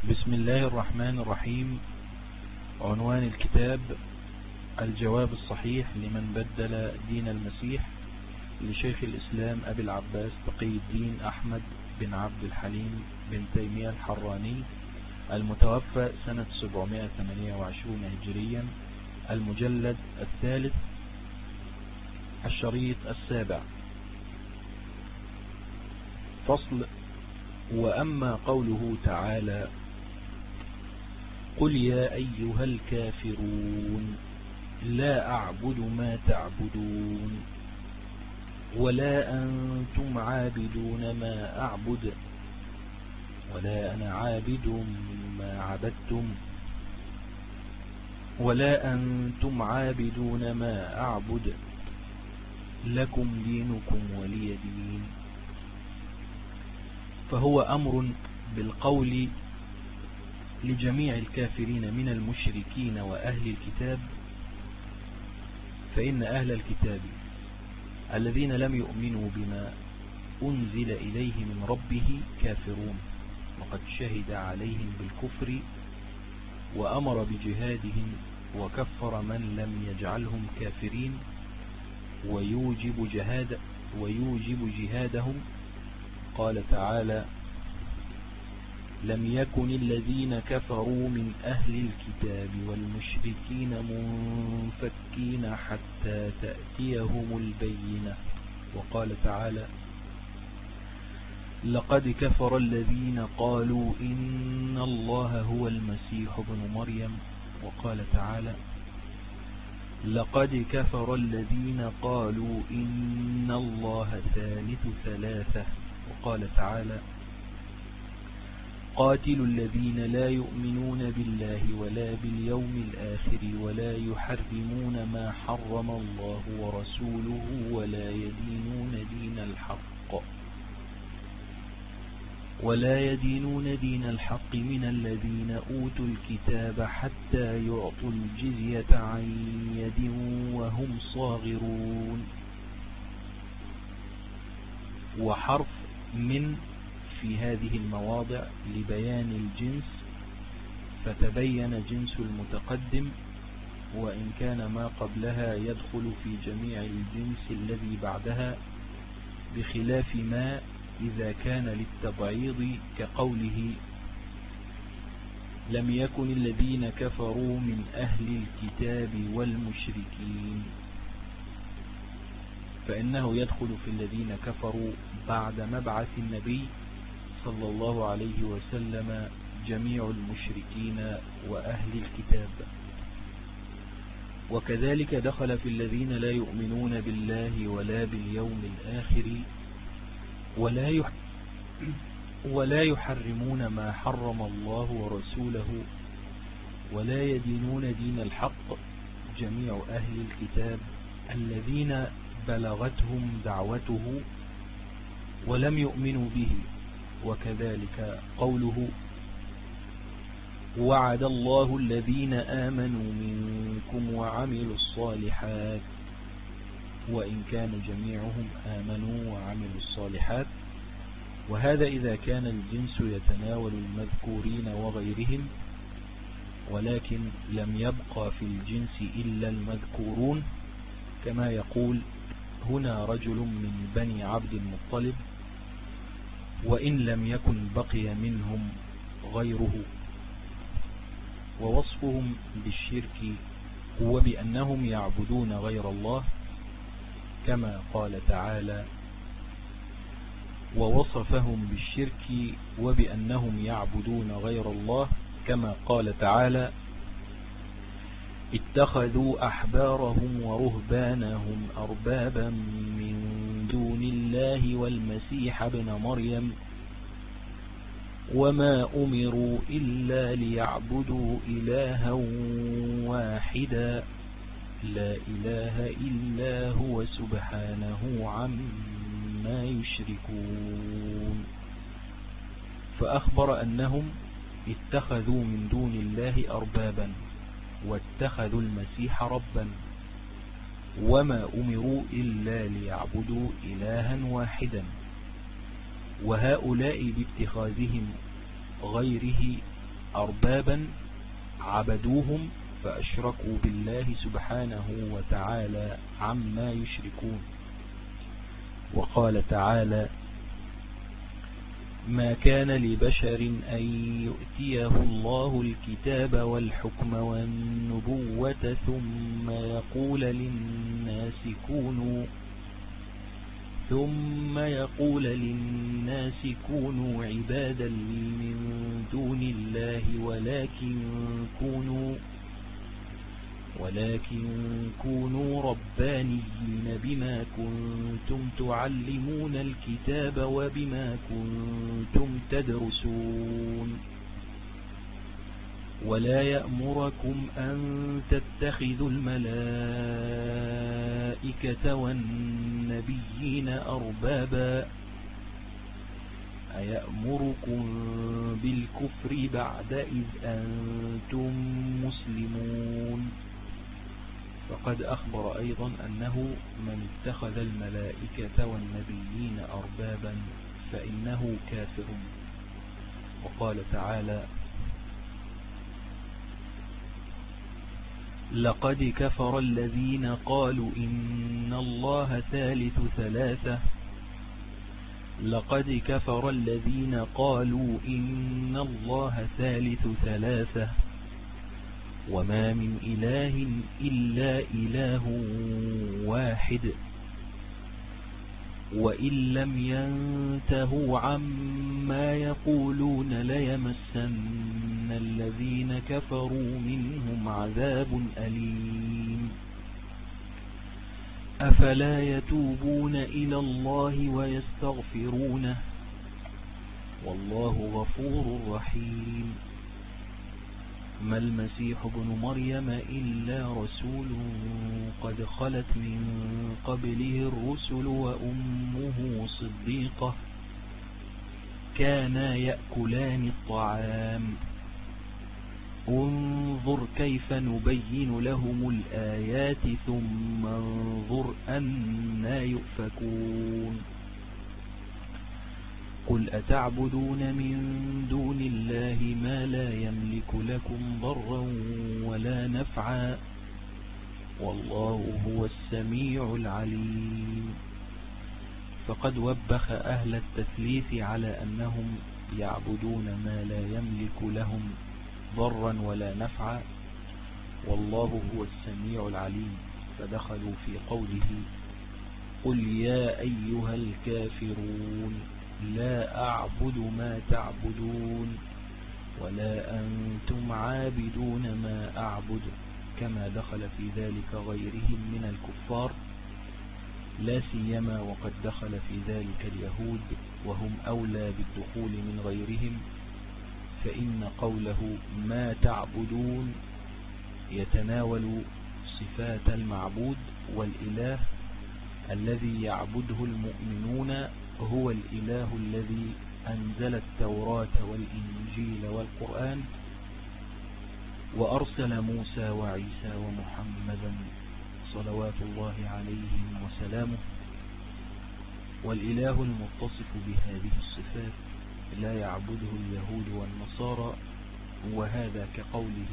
بسم الله الرحمن الرحيم. عنوان الكتاب: الجواب الصحيح لمن بدل دين المسيح، لشيخ الإسلام أبي العباس تقي الدين أحمد بن عبد الحليم بن تيمية الحراني، المتوفى سنة 728 هجريا، المجلد الثالث، الشريط السابع. فصل: وأما قوله تعالى: قل يا أيها الكافرون لا أعبد ما تعبدون ولا أنتم عابدون ما أعبد ولا أنا عابد ما عبدتم ولا أنتم عابدون ما أعبد لكم دينكم ولي دين. فهو أمر بالقول لجميع الكافرين من المشركين وأهل الكتاب، فإن أهل الكتاب الذين لم يؤمنوا بما أنزل إليه من ربه كافرون، وقد شهد عليهم بالكفر وأمر بجهادهم وكفر من لم يجعلهم كافرين ويوجب جهادهم. قال تعالى: لم يكن الذين كفروا من أهل الكتاب والمشركين منفكين حتى تأتيهم البينة. وقال تعالى: لقد كفر الذين قالوا إن الله هو المسيح ابن مريم. وقال تعالى: لقد كفر الذين قالوا إن الله ثالث ثلاثة. وقال تعالى: قاتلوا الذين لا يؤمنون بالله ولا باليوم الآخر ولا يحرمون ما حرم الله ورسوله ولا يدينون دين الحق من الذين أوتوا الكتاب حتى يعطوا الجزية عن يد وهم صاغرون. وحرف من في هذه المواضع لبيان الجنس، فتبين جنس المتقدم، وإن كان ما قبلها يدخل في جميع الجنس الذي بعدها، بخلاف ما إذا كان للتبعيض كقوله: لم يكن الذين كفروا من أهل الكتاب والمشركين، فإنه يدخل في الذين كفروا بعد مبعث النبي صلى الله عليه وسلم جميع المشركين وأهل الكتاب. وكذلك دخل في الذين لا يؤمنون بالله ولا باليوم الآخر ولا يحرمون ما حرم الله ورسوله ولا يدينون دين الحق جميع أهل الكتاب الذين بلغتهم دعوته ولم يؤمنوا به. وكذلك قوله: وعد الله الذين آمنوا منكم وعملوا الصالحات، وإن كان جميعهم آمنوا وعملوا الصالحات. وهذا إذا كان الجنس يتناول المذكورين وغيرهم، ولكن لم يبقى في الجنس إلا المذكورون، كما يقول هنا رجل من بني عبد المطلب، وإن لم يكن بقي منهم غيره. ووصفهم بالشرك هو بأنهم يعبدون غير الله، كما قال تعالى: ووصفهم بالشرك وبأنهم يعبدون غير الله، كما قال تعالى: اتخذوا أحبارهم ورهبانهم أربابا من دون الله والمسيح ابن مريم وما أمروا إلا ليعبدوا إلها واحدا لا إله إلا هو سبحانه عما يشركون. فأخبر أنهم اتخذوا من دون الله أربابا واتخذوا المسيح ربا، وما أمروا إلا ليعبدوا إلها واحدا. وهؤلاء باتخاذهم غيره أربابا عبدوهم فأشركوا بالله سبحانه وتعالى عما يشركون. وقال تعالى: ما كان لبشر أن يؤتيه الله الكتاب والحكم والنبوة ثم يقول للناس كونوا عبادا من دون الله ولكن كونوا ربانيين بما كنتم تعلمون الكتاب وبما كنتم تدرسون. ولا يأمركم أن تتخذوا الملائكة والنبيين أربابا أيأمركم بالكفر بعد إذ أنتم مسلمون. فقد أخبر أيضا أنه من اتخذ الملائكة والنبيين أربابا فإنه كافر. وقال تعالى: لقد كفر الذين قالوا إن الله ثالث ثلاثة وما من إله إلا إله واحد وإن لم ينتهوا عما يقولون ليمسن الذين كفروا منهم عذاب أليم. أفلا يتوبون إلى الله ويستغفرونه والله غفور رحيم. ما المسيح ابن مريم إلا رسول قد خلت من قبله الرسل وأمه صديقة كانا يأكلان الطعام انظر كيف نبين لهم الآيات ثم انظر أنى يؤفكون. قل أتعبدون من دون الله ما لا يملك لكم ضرا ولا نفعا والله هو السميع العليم. فقد وبخ أهل التثليث على أنهم يعبدون ما لا يملك لهم ضرا ولا نفعا والله هو السميع العليم، فدخلوا في قوله: قل يا أيها الكافرون لا أعبد ما تعبدون ولا أنتم عابدون ما أعبد، كما دخل في ذلك غيرهم من الكفار، لا سيما وقد دخل في ذلك اليهود وهم أولى بالدخول من غيرهم، فإن قوله ما تعبدون يتناول صفات المعبود، والإله الذي يعبده المؤمنون هو الإله الذي أنزل التوراة والإنجيل والقرآن وأرسل موسى وعيسى ومحمدا صلوات الله عليهم وسلامه. والإله المتصف بهذه الصفات لا يعبده اليهود والنصارى، وهذا كقوله: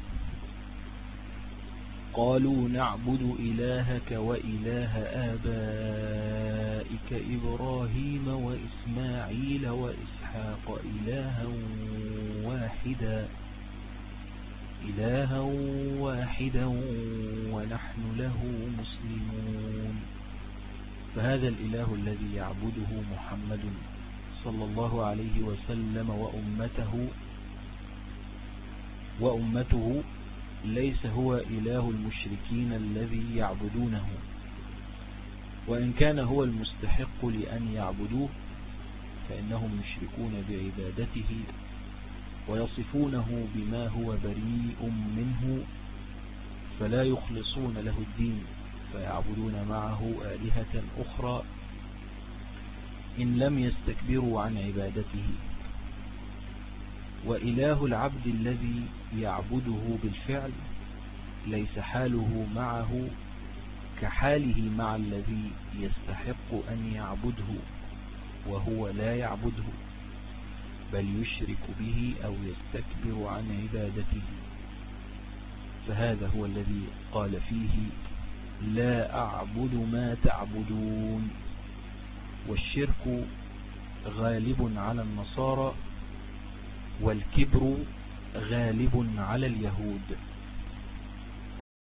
قالوا نعبد إلهك وإله آبائك إبراهيم وإسماعيل وإسحاق إلها واحدا ونحن له مسلمون. فهذا الإله الذي يعبده محمد صلى الله عليه وسلم وأمته ليس هو إله المشركين الذي يعبدونه، وإن كان هو المستحق لأن يعبدوه فإنهم يشركون بعبادته ويصفونه بما هو بريء منه، فلا يخلصون له الدين فيعبدون معه آلهة أخرى إن لم يستكبروا عن عبادته. وإله العبد الذي يعبده بالفعل ليس حاله معه كحاله مع الذي يستحق أن يعبده وهو لا يعبده، بل يشرك به أو يستكبر عن عبادته. فهذا هو الذي قال فيه لا أعبد ما تعبدون. والشرك غالب على النصارى والكبر غالب على اليهود.